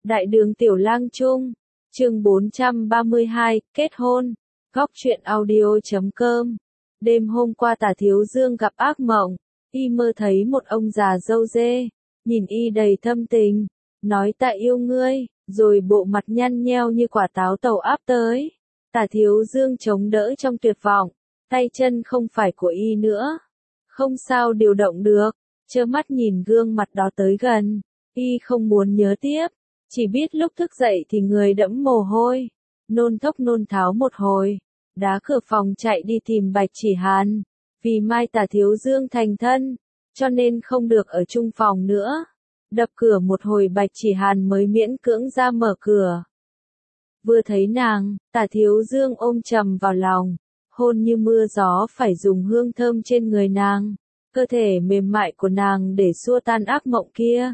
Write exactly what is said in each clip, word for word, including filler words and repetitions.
Đại đường Tiểu Lang Trung, chương bốn trăm ba mươi hai, kết hôn, góc truyện audio chấm com. Đêm hôm qua Tả Thiếu Dương gặp ác mộng, y mơ thấy một ông già râu dê, nhìn y đầy thâm tình, nói ta yêu ngươi, rồi bộ mặt nhăn nheo như quả táo tàu áp tới. Tả Thiếu Dương chống đỡ trong tuyệt vọng, tay chân không phải của y nữa, không sao điều động được, trơ mắt nhìn gương mặt đó tới gần, y không muốn nhớ tiếp. Chỉ biết lúc thức dậy thì người đẫm mồ hôi, nôn thốc nôn tháo một hồi, đá cửa phòng chạy đi tìm Bạch Chỉ Hàn, vì mai Tả Thiếu Dương thành thân, cho nên không được ở chung phòng nữa. Đập cửa một hồi Bạch Chỉ Hàn mới miễn cưỡng ra mở cửa. Vừa thấy nàng, Tả Thiếu Dương ôm chầm vào lòng, hôn như mưa gió phải dùng hương thơm trên người nàng, cơ thể mềm mại của nàng để xua tan ác mộng kia.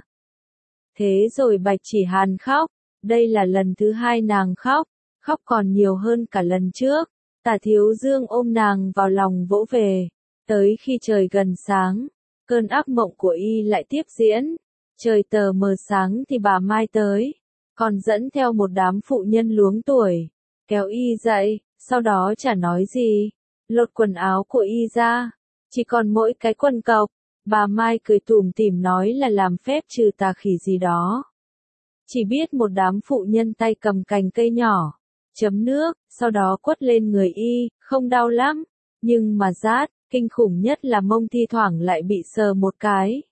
Thế rồi Bạch Chỉ Hàn khóc, đây là lần thứ hai nàng khóc, khóc còn nhiều hơn cả lần trước. Tả Thiếu Dương ôm nàng vào lòng vỗ về, tới khi trời gần sáng, cơn ác mộng của y lại tiếp diễn. Trời tờ mờ sáng thì bà Mai tới, còn dẫn theo một đám phụ nhân luống tuổi, kéo y dậy, sau đó chả nói gì, lột quần áo của y ra, chỉ còn mỗi cái quần cộc. Bà Mai cười tủm tỉm nói là làm phép trừ tà khỉ gì đó. Chỉ biết một đám phụ nhân tay cầm cành cây nhỏ, chấm nước, sau đó quất lên người y, không đau lắm, nhưng mà rát, kinh khủng nhất là mông thi thoảng lại bị sờ một cái.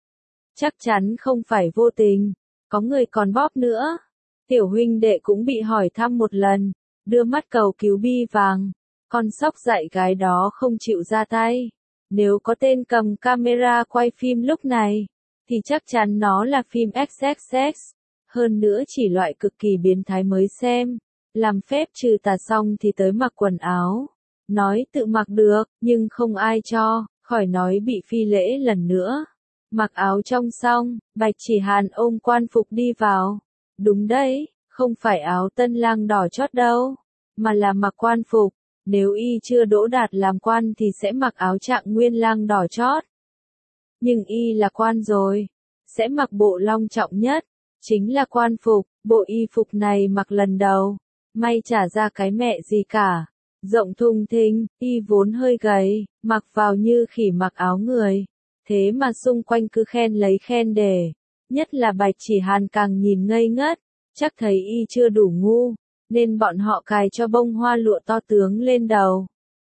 Chắc chắn không phải vô tình, có người còn bóp nữa. Tiểu huynh đệ cũng bị hỏi thăm một lần, đưa mắt cầu cứu bi vàng, con sóc dạy gái đó không chịu ra tay. Nếu có tên cầm camera quay phim lúc này, thì chắc chắn nó là phim ích ích ích, hơn nữa chỉ loại cực kỳ biến thái mới xem. Làm phép trừ tà xong thì tới mặc quần áo, nói tự mặc được, nhưng không ai cho, khỏi nói bị phi lễ lần nữa. Mặc áo trong xong, Bạch Chỉ Hàn ôm quan phục đi vào. Đúng đấy, không phải áo tân lang đỏ chót đâu, mà là mặc quan phục. Nếu y chưa đỗ đạt làm quan thì sẽ mặc áo trạng nguyên lang đỏ chót. Nhưng y là quan rồi, sẽ mặc bộ long trọng nhất, chính là quan phục. Bộ y phục này mặc lần đầu, may chả ra cái mẹ gì cả. Rộng thùng thình, y vốn hơi gầy, mặc vào như khỉ mặc áo người. Thế mà xung quanh cứ khen lấy khen để. Nhất là Bạch Chỉ Hàn càng nhìn ngây ngất, chắc thấy y chưa đủ ngu, nên bọn họ cài cho bông hoa lụa to tướng lên đầu.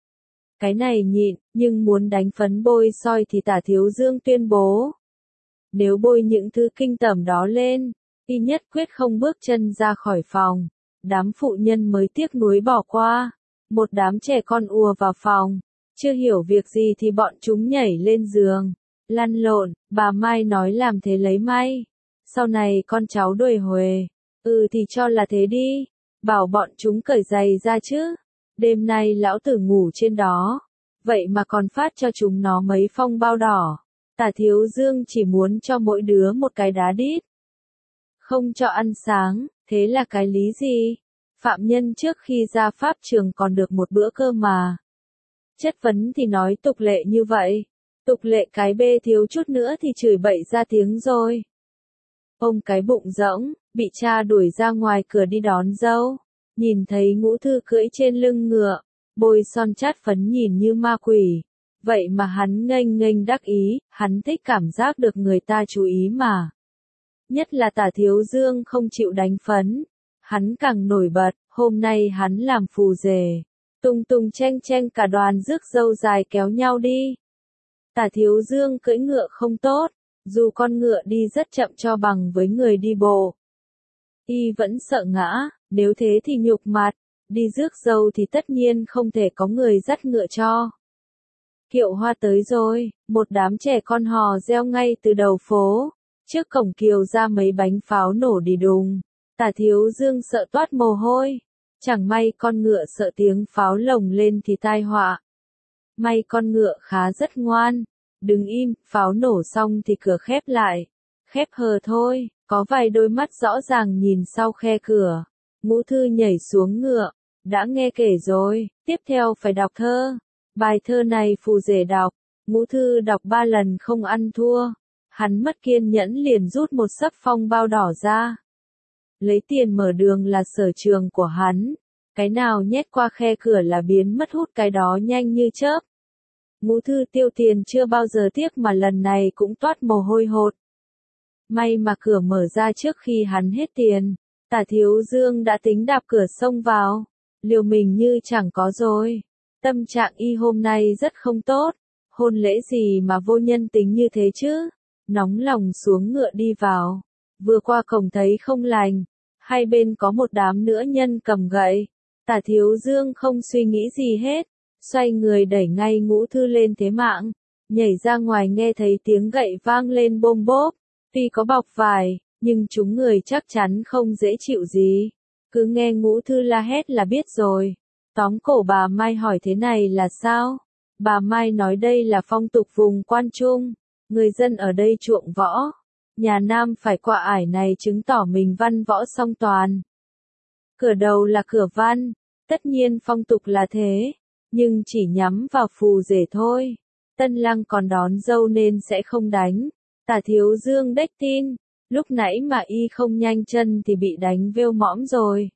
Cái này nhịn, nhưng muốn đánh phấn bôi soi thì Tả Thiếu Dương tuyên bố. Nếu bôi những thứ kinh tởm đó lên, y nhất quyết không bước chân ra khỏi phòng. Đám phụ nhân mới tiếc nuối bỏ qua. Một đám trẻ con ùa vào phòng, chưa hiểu việc gì thì bọn chúng nhảy lên giường, lăn lộn. Bà Mai nói làm thế lấy may. Sau này con cháu đuổi huề. Ừ thì cho là thế đi. Bảo bọn chúng cởi giày ra chứ. Đêm nay lão tử ngủ trên đó. Vậy mà còn phát cho chúng nó mấy phong bao đỏ. Tả Thiếu Dương chỉ muốn cho mỗi đứa một cái đá đít. Không cho ăn sáng, thế là cái lý gì? Phạm nhân trước khi ra pháp trường còn được một bữa cơm mà. Chất vấn thì nói tục lệ như vậy. Tục lệ cái bê thiếu chút nữa thì chửi bậy ra tiếng rồi. Ông cái bụng rỗng, bị cha đuổi ra ngoài cửa đi đón dâu. Nhìn thấy Ngũ Thư cưỡi trên lưng ngựa, bôi son chát phấn nhìn như ma quỷ. Vậy mà hắn nghênh nghênh đắc ý, hắn thích cảm giác được người ta chú ý mà. Nhất là Tả Thiếu Dương không chịu đánh phấn. Hắn càng nổi bật, hôm nay hắn làm phù rể. Tung tung chen chen cả đoàn rước dâu dài kéo nhau đi. Tả Thiếu Dương cưỡi ngựa không tốt, dù con ngựa đi rất chậm cho bằng với người đi bộ. Y vẫn sợ ngã, nếu thế thì nhục mặt, đi rước dâu thì tất nhiên không thể có người dắt ngựa cho. Kiệu hoa tới rồi, một đám trẻ con hò reo ngay từ đầu phố, trước cổng kiều ra mấy bánh pháo nổ đi đùng. Tả Thiếu Dương sợ toát mồ hôi, chẳng may con ngựa sợ tiếng pháo lồng lên thì tai họa. May con ngựa khá rất ngoan, đứng im, pháo nổ xong thì cửa khép lại, khép hờ thôi, có vài đôi mắt rõ ràng nhìn sau khe cửa. Ngũ Thư nhảy xuống ngựa, đã nghe kể rồi, tiếp theo phải đọc thơ. Bài thơ này phù rể đọc, Ngũ Thư đọc ba lần không ăn thua. Hắn mất kiên nhẫn liền rút một sấp phong bao đỏ ra. lấy tiền mở đường là sở trường của hắn, cái nào nhét qua khe cửa là biến mất hút cái đó nhanh như chớp. Ngũ Thư tiêu tiền chưa bao giờ tiếc mà lần này cũng toát mồ hôi hột. May mà cửa mở ra trước khi hắn hết tiền, Tả Thiếu Dương đã tính đạp cửa xông vào, liều mình như chẳng có rồi. Tâm trạng y hôm nay rất không tốt, hôn lễ gì mà vô nhân tính như thế chứ, nóng lòng xuống ngựa đi vào, vừa qua cổng thấy không lành, hai bên có một đám nữ nhân cầm gậy, Tả Thiếu Dương không suy nghĩ gì hết, xoay người đẩy ngay Ngũ Thư lên thế mạng, nhảy ra ngoài nghe thấy tiếng gậy vang lên bôm bốp, tuy có bọc vải, nhưng chúng người chắc chắn không dễ chịu gì, cứ nghe Ngũ Thư la hét là biết rồi. Tóm cổ bà Mai hỏi thế này là sao? Bà Mai nói đây là phong tục vùng Quan Trung, người dân ở đây chuộng võ, nhà Nam phải qua ải này chứng tỏ mình văn võ song toàn. Cửa đầu là cửa văn, tất nhiên phong tục là thế, nhưng chỉ nhắm vào phù rể thôi. Tân Lăng còn đón dâu nên sẽ không đánh. Tả Thiếu Dương đếch tin, lúc nãy mà y không nhanh chân thì bị đánh vêu mõm rồi.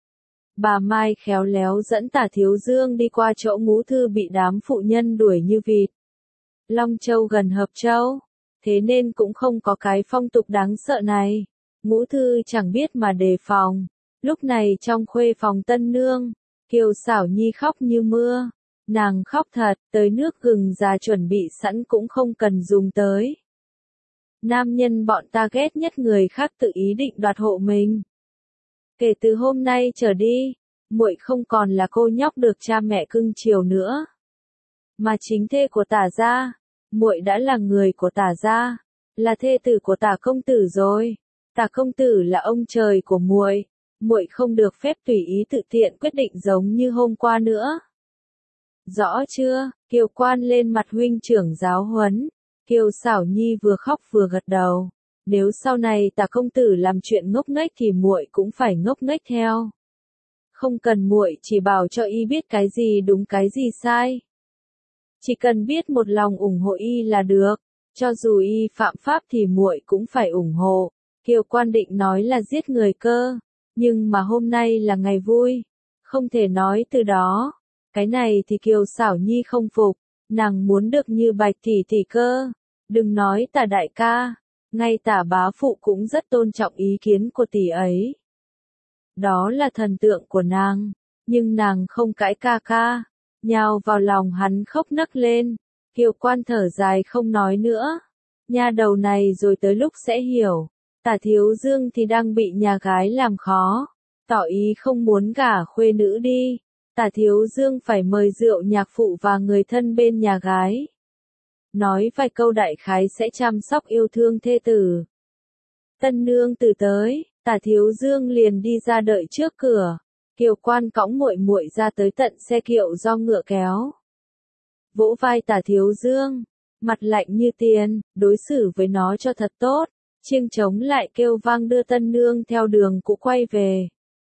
Bà Mai khéo léo dẫn Tả Thiếu Dương đi qua chỗ Ngũ Thư bị đám phụ nhân đuổi như vịt. Long Châu gần Hợp Châu, thế nên cũng không có cái phong tục đáng sợ này. Ngũ Thư chẳng biết mà đề phòng. Lúc này trong khuê phòng Tân Nương, Kiều Xảo Nhi khóc như mưa. Nàng khóc thật, tới nước gừng già chuẩn bị sẵn cũng không cần dùng tới. Nam nhân bọn ta ghét nhất người khác tự ý định đoạt hộ mình. Kể từ hôm nay trở đi, muội không còn là cô nhóc được cha mẹ cưng chiều nữa, mà chính thê của Tả gia. Muội đã là người của Tả gia, là thê tử của Tả công tử rồi. Tả công tử là ông trời của muội, muội không được phép tùy ý tự tiện quyết định giống như hôm qua nữa. Rõ chưa? Kiều Quan lên mặt huynh trưởng giáo huấn. Kiều Xảo Nhi vừa khóc vừa gật đầu. Nếu sau này Tả công tử làm chuyện ngốc nghếch thì muội cũng phải ngốc nghếch theo. Không cần muội chỉ bảo cho y biết cái gì đúng cái gì sai. Chỉ cần biết một lòng ủng hộ y là được, cho dù y phạm pháp thì muội cũng phải ủng hộ. Kiều Quan định nói là giết người cơ, nhưng mà hôm nay là ngày vui, không thể nói từ đó. Cái này thì Kiều Xảo Nhi không phục, nàng muốn được như Bạch tỷ tỷ cơ. Đừng nói Tả đại ca, ngay Tả bá phụ cũng rất tôn trọng ý kiến của tỷ ấy. Đó là thần tượng của nàng, nhưng nàng không cãi ca ca, nhào vào lòng hắn khóc nấc lên. Kiều Quan thở dài không nói nữa. Nha đầu này rồi tới lúc sẽ hiểu. Tả Thiếu Dương thì đang bị nhà gái làm khó, tỏ ý không muốn gả khuê nữ đi. Tả Thiếu Dương phải mời rượu nhạc phụ và người thân bên nhà gái. Nói vài câu đại khái sẽ chăm sóc yêu thương thê tử. Tân nương từ tới, Tả Thiếu Dương liền đi ra đợi trước cửa. Kiều Quan cõng muội muội ra tới tận xe kiệu do ngựa kéo. Vỗ vai Tả Thiếu Dương, mặt lạnh như tiền, đối xử với nó cho thật tốt. Chiêng trống lại kêu vang đưa tân nương theo đường cũ quay về.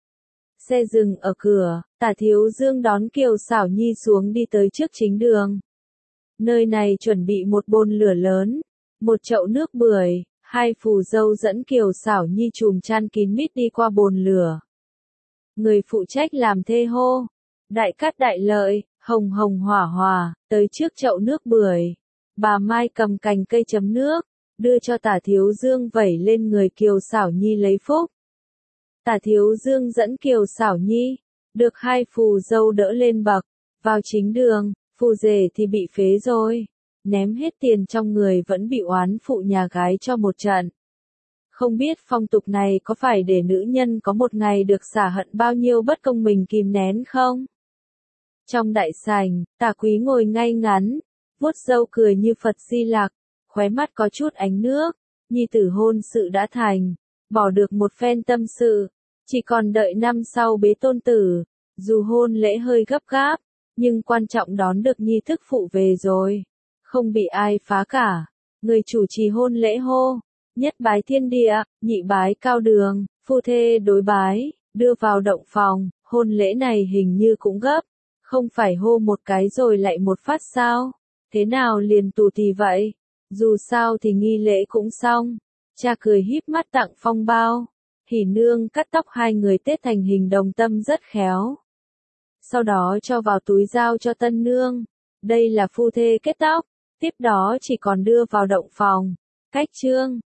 Xe dừng ở cửa, Tả Thiếu Dương đón Kiều Xảo Nhi xuống đi tới trước chính đường. Nơi này chuẩn bị một bồn lửa lớn, một chậu nước bưởi, hai phù dâu dẫn Kiều Xảo Nhi chùm chăn kín mít đi qua bồn lửa. Người phụ trách làm thê hô, đại cát đại lợi, hồng hồng hỏa hỏa, tới trước chậu nước bưởi. Bà Mai cầm cành cây chấm nước, đưa cho Tả Thiếu Dương vẩy lên người Kiều Xảo Nhi lấy phúc. Tả Thiếu Dương dẫn Kiều Xảo Nhi, được hai phù dâu đỡ lên bậc, vào chính đường, phù rể thì bị phế rồi, ném hết tiền trong người vẫn bị oán phụ nhà gái cho một trận. Không biết phong tục này có phải để nữ nhân có một ngày được xả hận bao nhiêu bất công mình kìm nén không? Trong đại sảnh, Tả Quý ngồi ngay ngắn, vuốt râu cười như Phật Di Lặc, khóe mắt có chút ánh nước, nhi tử hôn sự đã thành, bỏ được một phen tâm sự, chỉ còn đợi năm sau bế tôn tử, dù hôn lễ hơi gấp gáp, nhưng quan trọng đón được nhi thức phụ về rồi, không bị ai phá cả. Người chủ trì hôn lễ hô, nhất bái thiên địa, nhị bái cao đường, phu thê đối bái, đưa vào động phòng. Hôn lễ này hình như cũng gấp, không phải hô một cái rồi lại một phát sao? Thế nào liền tù tì vậy? Dù sao thì nghi lễ cũng xong. Cha cười híp mắt tặng phong bao. Hỉ nương cắt tóc hai người tết thành hình đồng tâm rất khéo. Sau đó cho vào túi giao cho tân nương. Đây là phu thê kết tóc. Tiếp đó chỉ còn đưa vào động phòng. Cách chương